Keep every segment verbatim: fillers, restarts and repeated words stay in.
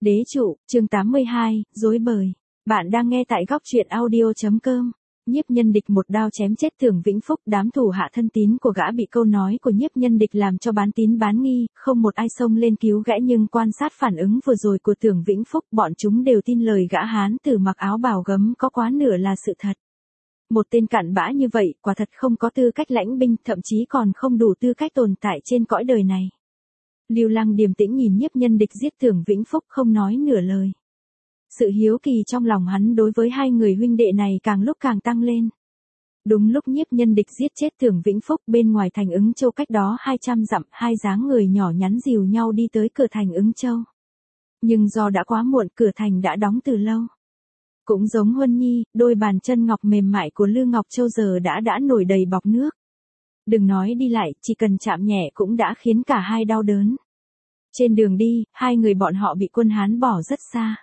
Đế trụ, chương tám mươi hai, rối bời. Bạn đang nghe tại góc truyện audio.com. Nhiếp Nhân Địch một đao chém chết Tưởng Vĩnh Phúc, đám thủ hạ thân tín của gã bị câu nói của Nhiếp Nhân Địch làm cho bán tín bán nghi, không một ai xông lên cứu gã, nhưng quan sát phản ứng vừa rồi của Tưởng Vĩnh Phúc, bọn chúng đều tin lời gã hán tử mặc áo bào gấm có quá nửa là sự thật. Một tên cặn bã như vậy, quả thật không có tư cách lãnh binh, thậm chí còn không đủ tư cách tồn tại trên cõi đời này. Lưu Lăng điềm tĩnh nhìn Nhiếp Nhân Địch giết Tưởng Vĩnh Phúc, không nói nửa lời. Sự hiếu kỳ trong lòng hắn đối với hai người huynh đệ này càng lúc càng tăng lên. Đúng lúc Nhiếp Nhân Địch giết chết Tưởng Vĩnh Phúc, bên ngoài thành Ứng Châu cách đó hai trăm dặm, hai dáng người nhỏ nhắn dìu nhau đi tới cửa thành Ứng Châu. Nhưng do đã quá muộn, cửa thành đã đóng từ lâu. Cũng giống Huân Nhi, đôi bàn chân ngọc mềm mại của Lư Ngọc Châu giờ đã đã nổi đầy bọt nước. Đừng nói đi lại, chỉ cần chạm nhẹ cũng đã khiến cả hai đau đớn. Trên đường đi, hai người bọn họ bị quân Hán bỏ rất xa.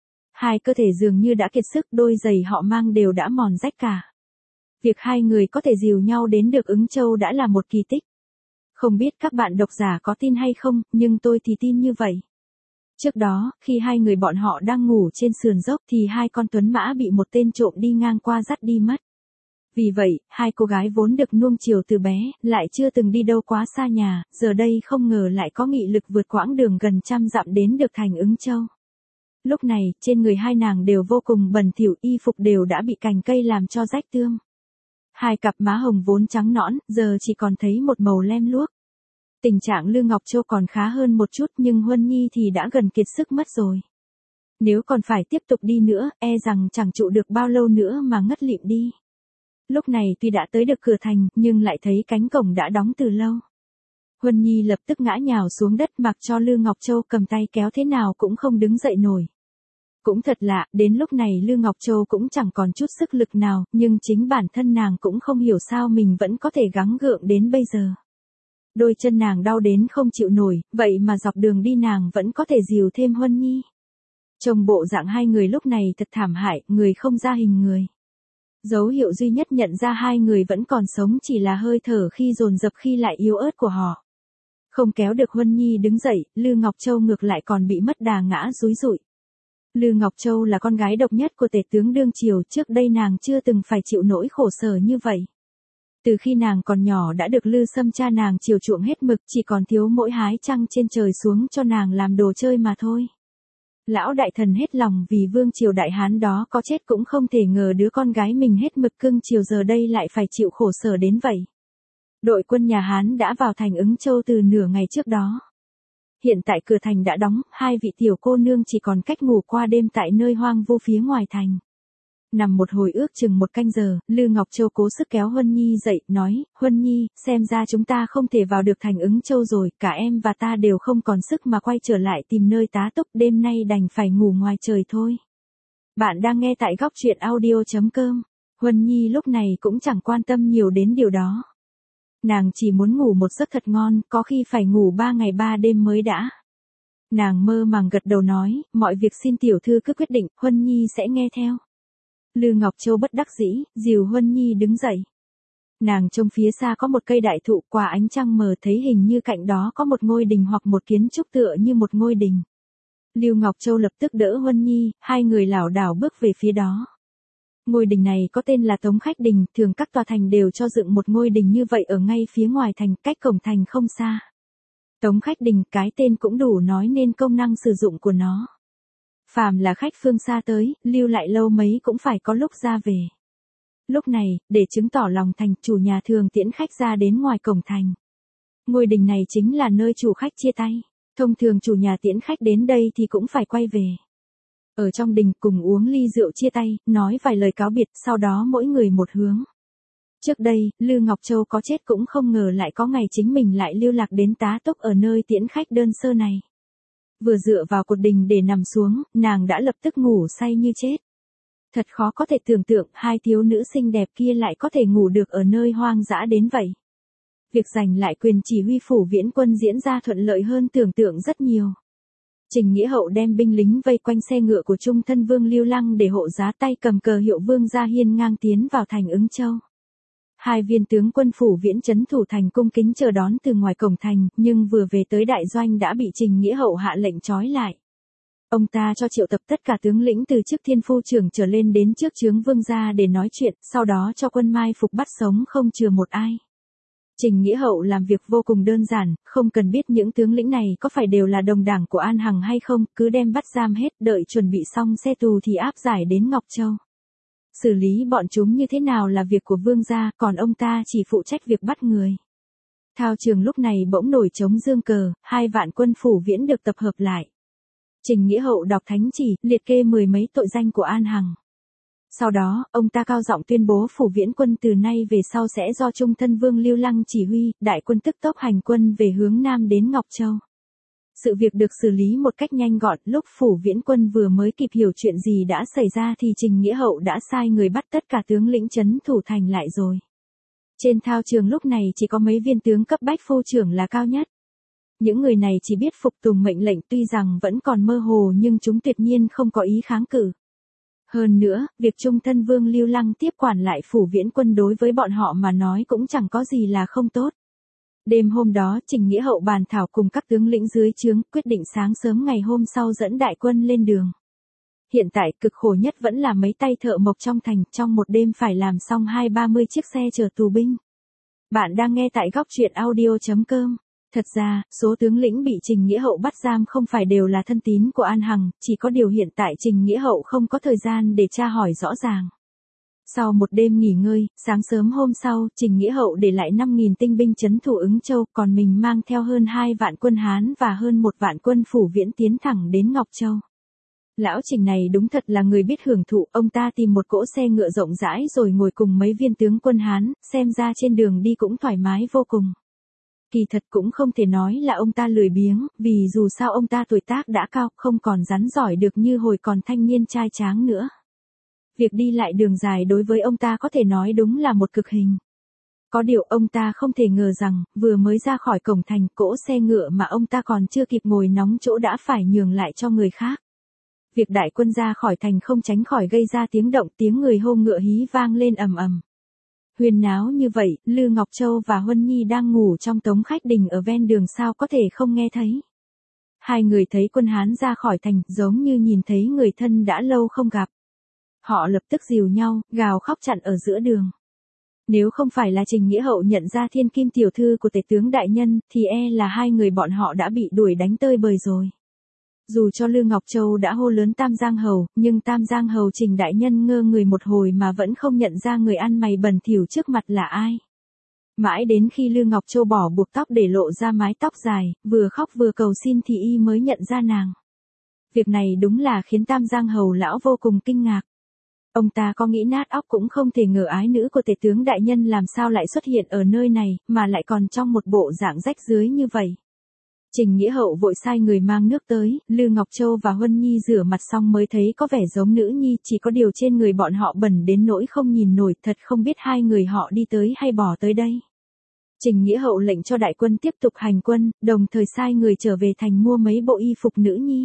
Hai cơ thể dường như đã kiệt sức, đôi giày họ mang đều đã mòn rách cả. Việc hai người có thể dìu nhau đến được Ứng Châu đã là một kỳ tích. Không biết các bạn độc giả có tin hay không, nhưng tôi thì tin như vậy. Trước đó, khi hai người bọn họ đang ngủ trên sườn dốc thì hai con tuấn mã bị một tên trộm đi ngang qua dắt đi mất. Vì vậy, hai cô gái vốn được nuông chiều từ bé, lại chưa từng đi đâu quá xa nhà, giờ đây không ngờ lại có nghị lực vượt quãng đường gần trăm dặm đến được thành Ứng Châu. Lúc này, trên người hai nàng đều vô cùng bẩn thỉu, y phục đều đã bị cành cây làm cho rách tươm. Hai cặp má hồng vốn trắng nõn, giờ chỉ còn thấy một màu lem luốc. Tình trạng Lư Ngọc Châu còn khá hơn một chút, nhưng Huân Nhi thì đã gần kiệt sức mất rồi. Nếu còn phải tiếp tục đi nữa, e rằng chẳng trụ được bao lâu nữa mà ngất lịm đi. Lúc này tuy đã tới được cửa thành, nhưng lại thấy cánh cổng đã đóng từ lâu. Huân Nhi lập tức ngã nhào xuống đất, mặc cho Lư Ngọc Châu cầm tay kéo thế nào cũng không đứng dậy nổi. Cũng thật lạ, đến lúc này Lư Ngọc Châu cũng chẳng còn chút sức lực nào, nhưng chính bản thân nàng cũng không hiểu sao mình vẫn có thể gắng gượng đến bây giờ. Đôi chân nàng đau đến không chịu nổi, vậy mà dọc đường đi nàng vẫn có thể dìu thêm Huân Nhi. Trông bộ dạng hai người lúc này thật thảm hại, người không ra hình người. Dấu hiệu duy nhất nhận ra hai người vẫn còn sống chỉ là hơi thở khi dồn dập khi lại yếu ớt của họ. Không kéo được Huân Nhi đứng dậy, Lư Ngọc Châu ngược lại còn bị mất đà ngã dúi dụi. Lư Ngọc Châu là con gái độc nhất của tể tướng đương triều, trước đây nàng chưa từng phải chịu nỗi khổ sở như vậy. Từ khi nàng còn nhỏ đã được Lư Sâm cha nàng chiều chuộng hết mực, chỉ còn thiếu mỗi hái trăng trên trời xuống cho nàng làm đồ chơi mà thôi. Lão đại thần hết lòng vì vương triều Đại Hán đó có chết cũng không thể ngờ đứa con gái mình hết mực cưng chiều giờ đây lại phải chịu khổ sở đến vậy. Đội quân nhà Hán đã vào thành Ứng Châu từ nửa ngày trước đó. Hiện tại cửa thành đã đóng, hai vị tiểu cô nương chỉ còn cách ngủ qua đêm tại nơi hoang vu phía ngoài thành. Nằm một hồi ước chừng một canh giờ, Lư Ngọc Châu cố sức kéo Huân Nhi dậy, nói, Huân Nhi, xem ra chúng ta không thể vào được thành Ứng Châu rồi, cả em và ta đều không còn sức mà quay trở lại tìm nơi tá túc, đêm nay đành phải ngủ ngoài trời thôi. Bạn đang nghe tại góc truyện audio.com. Huân Nhi lúc này cũng chẳng quan tâm nhiều đến điều đó. Nàng chỉ muốn ngủ một giấc thật ngon, có khi phải ngủ ba ngày ba đêm mới đã. Nàng mơ màng gật đầu nói, mọi việc xin tiểu thư cứ quyết định, Huân Nhi sẽ nghe theo. Lư Ngọc Châu bất đắc dĩ, dìu Huân Nhi đứng dậy. Nàng trông phía xa có một cây đại thụ, qua ánh trăng mờ thấy hình như cạnh đó có một ngôi đình hoặc một kiến trúc tựa như một ngôi đình. Lưu Ngọc Châu lập tức đỡ Huân Nhi, hai người lảo đảo bước về phía đó. Ngôi đình này có tên là Tống Khách Đình, thường các tòa thành đều cho dựng một ngôi đình như vậy ở ngay phía ngoài thành, cách cổng thành không xa. Tống Khách Đình, cái tên cũng đủ nói nên công năng sử dụng của nó. Phàm là khách phương xa tới, lưu lại lâu mấy cũng phải có lúc ra về. Lúc này, để chứng tỏ lòng thành, chủ nhà thường tiễn khách ra đến ngoài cổng thành. Ngôi đình này chính là nơi chủ khách chia tay. Thông thường chủ nhà tiễn khách đến đây thì cũng phải quay về. Ở trong đình cùng uống ly rượu chia tay, nói vài lời cáo biệt, sau đó mỗi người một hướng. Trước đây, Lư Ngọc Châu có chết cũng không ngờ lại có ngày chính mình lại lưu lạc đến tá túc ở nơi tiễn khách đơn sơ này. Vừa dựa vào cột đình để nằm xuống, nàng đã lập tức ngủ say như chết. Thật khó có thể tưởng tượng hai thiếu nữ xinh đẹp kia lại có thể ngủ được ở nơi hoang dã đến vậy. Việc giành lại quyền chỉ huy phủ viễn quân diễn ra thuận lợi hơn tưởng tượng rất nhiều. Trình Nghĩa Hậu đem binh lính vây quanh xe ngựa của trung thân vương Lưu Lăng để hộ giá, tay cầm cờ hiệu vương gia hiên ngang tiến vào thành Ứng Châu. Hai viên tướng quân phủ viễn trấn thủ thành cung kính chờ đón từ ngoài cổng thành, nhưng vừa về tới đại doanh đã bị Trình Nghĩa Hậu hạ lệnh trói lại. Ông ta cho triệu tập tất cả tướng lĩnh từ chức thiên phu trưởng trở lên đến trước trướng vương gia để nói chuyện, sau đó cho quân mai phục bắt sống không chừa một ai. Trình Nghĩa Hậu làm việc vô cùng đơn giản, không cần biết những tướng lĩnh này có phải đều là đồng đảng của An Hằng hay không, cứ đem bắt giam hết, đợi chuẩn bị xong xe tù thì áp giải đến Ngọc Châu. Xử lý bọn chúng như thế nào là việc của vương gia, còn ông ta chỉ phụ trách việc bắt người. Thao trường lúc này bỗng nổi trống dương cờ, hai vạn quân phủ viễn được tập hợp lại. Trình Nghĩa Hậu đọc thánh chỉ, liệt kê mười mấy tội danh của An Hằng. Sau đó, ông ta cao giọng tuyên bố phủ viễn quân từ nay về sau sẽ do trung thân vương Lưu Lăng chỉ huy, đại quân tức tốc hành quân về hướng nam đến Ngọc Châu. Sự việc được xử lý một cách nhanh gọn, lúc phủ viễn quân vừa mới kịp hiểu chuyện gì đã xảy ra thì Trình Nghĩa Hậu đã sai người bắt tất cả tướng lĩnh trấn thủ thành lại rồi. Trên thao trường lúc này chỉ có mấy viên tướng cấp bách phu trưởng là cao nhất. Những người này chỉ biết phục tùng mệnh lệnh, tuy rằng vẫn còn mơ hồ nhưng chúng tuyệt nhiên không có ý kháng cự. Hơn nữa, việc trung thân vương Lưu Lăng tiếp quản lại phủ viễn quân đối với bọn họ mà nói cũng chẳng có gì là không tốt. Đêm hôm đó, Trình Nghĩa Hậu bàn thảo cùng các tướng lĩnh dưới trướng, quyết định sáng sớm ngày hôm sau dẫn đại quân lên đường. Hiện tại, cực khổ nhất vẫn là mấy tay thợ mộc trong thành, trong một đêm phải làm xong hai ba mươi chiếc xe chở tù binh. Bạn đang nghe tại góc truyện audio chấm com. Thật ra, số tướng lĩnh bị Trình Nghĩa Hậu bắt giam không phải đều là thân tín của An Hằng, chỉ có điều hiện tại Trình Nghĩa Hậu không có thời gian để tra hỏi rõ ràng. Sau một đêm nghỉ ngơi, sáng sớm hôm sau, Trình Nghĩa Hậu để lại năm nghìn tinh binh trấn thủ Ứng Châu, còn mình mang theo hơn hai vạn quân Hán và hơn một vạn quân phủ viễn tiến thẳng đến Ngọc Châu. Lão Trình này đúng thật là người biết hưởng thụ, ông ta tìm một cỗ xe ngựa rộng rãi rồi ngồi cùng mấy viên tướng quân Hán, xem ra trên đường đi cũng thoải mái vô cùng. Kỳ thật cũng không thể nói là ông ta lười biếng, vì dù sao ông ta tuổi tác đã cao, không còn rắn giỏi được như hồi còn thanh niên trai tráng nữa. Việc đi lại đường dài đối với ông ta có thể nói đúng là một cực hình. Có điều ông ta không thể ngờ rằng, vừa mới ra khỏi cổng thành, cỗ xe ngựa mà ông ta còn chưa kịp ngồi nóng chỗ đã phải nhường lại cho người khác. Việc đại quân ra khỏi thành không tránh khỏi gây ra tiếng động, tiếng người hô ngựa hí vang lên ầm ầm. Huyền náo như vậy, Lư Ngọc Châu và Huân Nhi đang ngủ trong tống khách đình ở ven đường sao có thể không nghe thấy. Hai người thấy quân Hán ra khỏi thành, giống như nhìn thấy người thân đã lâu không gặp. Họ lập tức dìu nhau, gào khóc chặn ở giữa đường. Nếu không phải là Trình Nghĩa Hậu nhận ra thiên kim tiểu thư của tể tướng đại nhân, thì e là hai người bọn họ đã bị đuổi đánh tơi bời rồi. Dù cho Lư Ngọc Châu đã hô lớn Tam Giang Hầu, nhưng Tam Giang Hầu Trình đại nhân ngơ người một hồi mà vẫn không nhận ra người ăn mày bẩn thỉu trước mặt là ai. Mãi đến khi Lư Ngọc Châu bỏ buộc tóc để lộ ra mái tóc dài, vừa khóc vừa cầu xin thì y mới nhận ra nàng. Việc này đúng là khiến Tam Giang Hầu lão vô cùng kinh ngạc. Ông ta có nghĩ nát óc cũng không thể ngờ ái nữ của tể tướng đại nhân làm sao lại xuất hiện ở nơi này, mà lại còn trong một bộ dạng rách rưới như vậy. Trình Nghĩa Hậu vội sai người mang nước tới, Lư Ngọc Châu và Huân Nhi rửa mặt xong mới thấy có vẻ giống nữ nhi, chỉ có điều trên người bọn họ bẩn đến nỗi không nhìn nổi, thật không biết hai người họ đi tới hay bỏ tới đây. Trình Nghĩa Hậu lệnh cho đại quân tiếp tục hành quân, đồng thời sai người trở về thành mua mấy bộ y phục nữ nhi.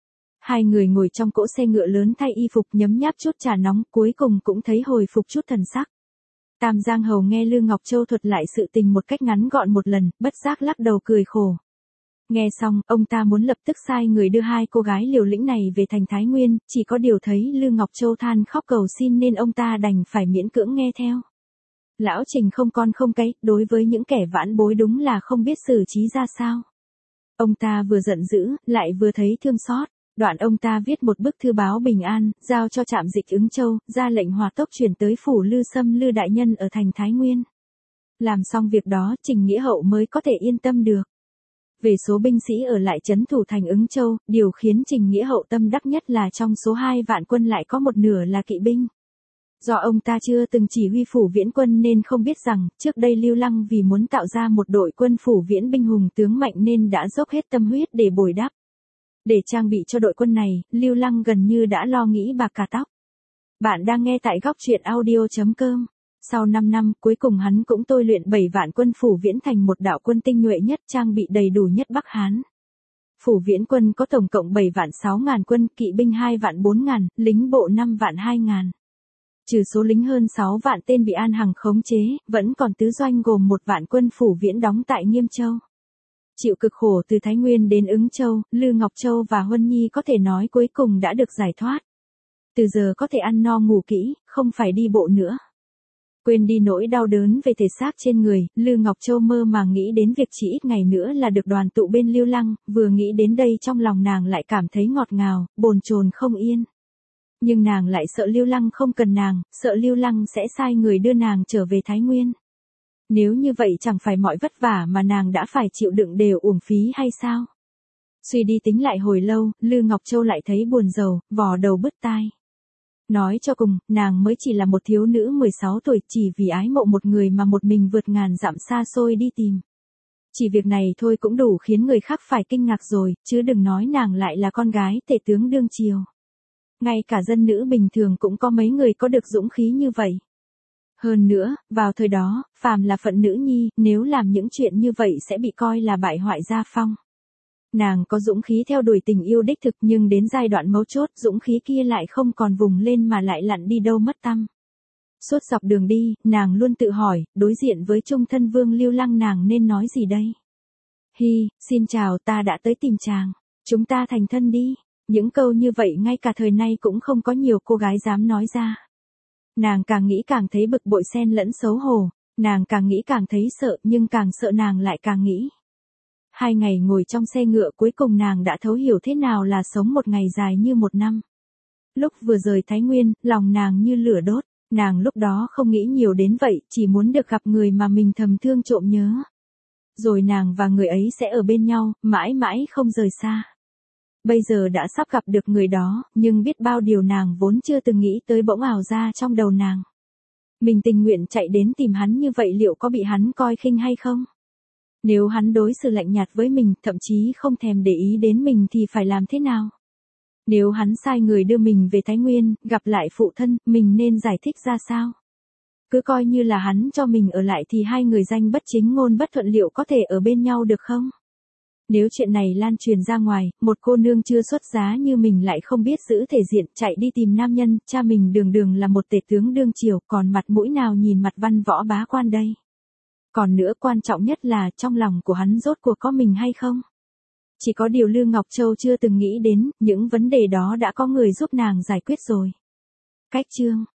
Hai người ngồi trong cỗ xe ngựa lớn thay y phục nhấm nháp chút trà nóng, cuối cùng cũng thấy hồi phục chút thần sắc. Tam Giang Hầu nghe Lư Ngọc Châu thuật lại sự tình một cách ngắn gọn một lần, bất giác lắc đầu cười khổ. Nghe xong, ông ta muốn lập tức sai người đưa hai cô gái liều lĩnh này về thành Thái Nguyên, chỉ có điều thấy Lư Ngọc Châu than khóc cầu xin nên ông ta đành phải miễn cưỡng nghe theo. Lão Trình không con không cái, đối với những kẻ vãn bối đúng là không biết xử trí ra sao. Ông ta vừa giận dữ, lại vừa thấy thương xót. Đoạn ông ta viết một bức thư báo bình an, giao cho trạm dịch Ứng Châu, ra lệnh hỏa tốc chuyển tới phủ Lư Sâm Lư đại nhân ở thành Thái Nguyên. Làm xong việc đó, Trình Nghĩa Hậu mới có thể yên tâm được. Về số binh sĩ ở lại trấn thủ thành Ứng Châu, điều khiến Trình Nghĩa Hậu tâm đắc nhất là trong số hai vạn quân lại có một nửa là kỵ binh. Do ông ta chưa từng chỉ huy phủ viễn quân nên không biết rằng, trước đây Lưu Lăng vì muốn tạo ra một đội quân phủ viễn binh hùng tướng mạnh nên đã dốc hết tâm huyết để bồi đắp. Để trang bị cho đội quân này, Lưu Lăng gần như đã lo nghĩ bạc cả tóc. Bạn đang nghe tại góc truyện audio chấm com. Sau năm năm, cuối cùng hắn cũng tôi luyện bảy vạn quân phủ viễn thành một đạo quân tinh nhuệ nhất, trang bị đầy đủ nhất Bắc Hán. Phủ viễn quân có tổng cộng bảy vạn sáu ngàn quân, kỵ binh hai vạn bốn ngàn, lính bộ năm vạn hai ngàn. Trừ số lính hơn sáu vạn tên bị An Hằng khống chế, vẫn còn tứ doanh gồm một vạn quân phủ viễn đóng tại Nghiêm Châu. Chịu cực khổ từ Thái Nguyên đến Ứng Châu, Lư Ngọc Châu và Huân Nhi có thể nói cuối cùng đã được giải thoát. Từ giờ có thể ăn no ngủ kỹ, không phải đi bộ nữa. Quên đi nỗi đau đớn về thể xác trên người, Lư Ngọc Châu mơ màng nghĩ đến việc chỉ ít ngày nữa là được đoàn tụ bên Lưu Lăng, vừa nghĩ đến đây trong lòng nàng lại cảm thấy ngọt ngào, bồn chồn không yên. Nhưng nàng lại sợ Lưu Lăng không cần nàng, sợ Lưu Lăng sẽ sai người đưa nàng trở về Thái Nguyên. Nếu như vậy chẳng phải mọi vất vả mà nàng đã phải chịu đựng đều uổng phí hay sao? Suy đi tính lại hồi lâu, Lư Ngọc Châu lại thấy buồn rầu, vò đầu bứt tai. Nói cho cùng, nàng mới chỉ là một thiếu nữ mười sáu tuổi, chỉ vì ái mộ một người mà một mình vượt ngàn dặm xa xôi đi tìm. Chỉ việc này thôi cũng đủ khiến người khác phải kinh ngạc rồi, chứ đừng nói nàng lại là con gái tể tướng đương triều. Ngay cả dân nữ bình thường cũng có mấy người có được dũng khí như vậy. Hơn nữa, vào thời đó, phàm là phận nữ nhi, nếu làm những chuyện như vậy sẽ bị coi là bại hoại gia phong. Nàng có dũng khí theo đuổi tình yêu đích thực nhưng đến giai đoạn mấu chốt dũng khí kia lại không còn vùng lên mà lại lặn đi đâu mất tăm. Suốt dọc đường đi, nàng luôn tự hỏi, đối diện với trung thân vương Lưu Lăng nàng nên nói gì đây? Hi, xin chào, ta đã tới tìm chàng. Chúng ta thành thân đi. Những câu như vậy ngay cả thời nay cũng không có nhiều cô gái dám nói ra. Nàng càng nghĩ càng thấy bực bội xen lẫn xấu hổ, nàng càng nghĩ càng thấy sợ nhưng càng sợ nàng lại càng nghĩ. Hai ngày ngồi trong xe ngựa cuối cùng nàng đã thấu hiểu thế nào là sống một ngày dài như một năm. Lúc vừa rời Thái Nguyên, lòng nàng như lửa đốt, nàng lúc đó không nghĩ nhiều đến vậy, chỉ muốn được gặp người mà mình thầm thương trộm nhớ. Rồi nàng và người ấy sẽ ở bên nhau, mãi mãi không rời xa. Bây giờ đã sắp gặp được người đó, nhưng biết bao điều nàng vốn chưa từng nghĩ tới bỗng ảo ra trong đầu nàng. Mình tình nguyện chạy đến tìm hắn như vậy liệu có bị hắn coi khinh hay không? Nếu hắn đối xử lạnh nhạt với mình, thậm chí không thèm để ý đến mình thì phải làm thế nào? Nếu hắn sai người đưa mình về Thái Nguyên, gặp lại phụ thân, mình nên giải thích ra sao? Cứ coi như là hắn cho mình ở lại thì hai người danh bất chính ngôn bất thuận liệu có thể ở bên nhau được không? Nếu chuyện này lan truyền ra ngoài, một cô nương chưa xuất giá như mình lại không biết giữ thể diện chạy đi tìm nam nhân, cha mình đường đường là một tể tướng đương triều, còn mặt mũi nào nhìn mặt văn võ bá quan đây? Còn nữa quan trọng nhất là trong lòng của hắn rốt cuộc có mình hay không? Chỉ có điều Lư Ngọc Châu chưa từng nghĩ đến, những vấn đề đó đã có người giúp nàng giải quyết rồi. Cách chương